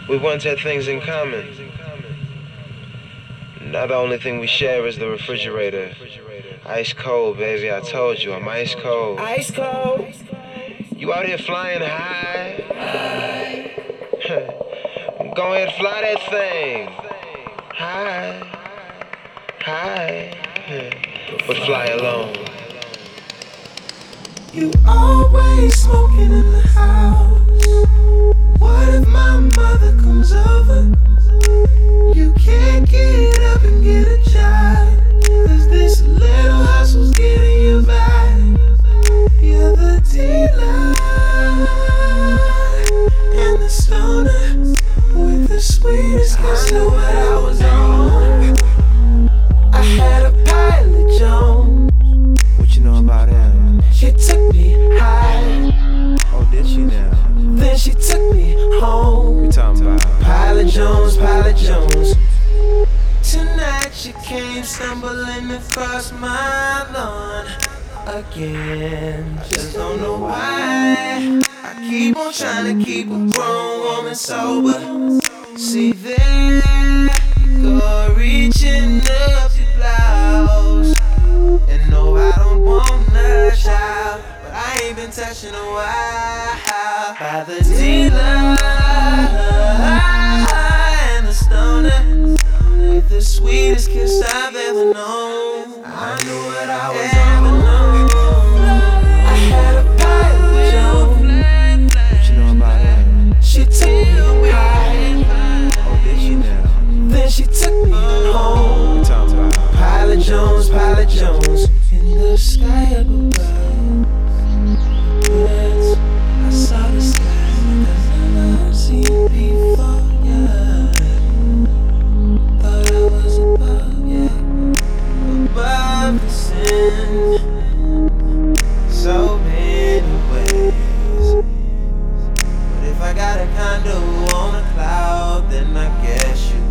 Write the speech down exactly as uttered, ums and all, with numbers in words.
We once had things in common. Now the only thing we share is the refrigerator. Ice cold, baby, I told you, I'm ice cold. Ice cold. You out here flying high? Go ahead, fly that thing. High, high, but fly alone. You always smoking in the house. What if my mother comes over? You can't get up and get a job, 'cause this little hustle's getting you by. You're the dealer and the stoner with the sweetest kiss. I knew what I was on. I had a pilot Jones. What you know about him? She took me high. Oh, did she now? Then she took me home. You talking about Pilot Jones, Pilot Jones. Tonight she came stumbling across my lawn again. Just don't know why. I keep on trying to keep a grown woman sober. See there you go, reaching up your blouse. And no, I don't want a child, but I ain't been touching a while. By the dealer and the stoner with the sweetest kiss I've ever known. I knew what I was on. I had a pilot Jones. What you know about him? She took me high. Oh, did she now? Then she took me home. You talking about Pilot Jones, Pilot Jones. In the sky up above, birds, I saw the sky I've never seen before, yeah. Thought I was above, yeah, above the sin, so many ways. But if I got a condo on a cloud, then I guess you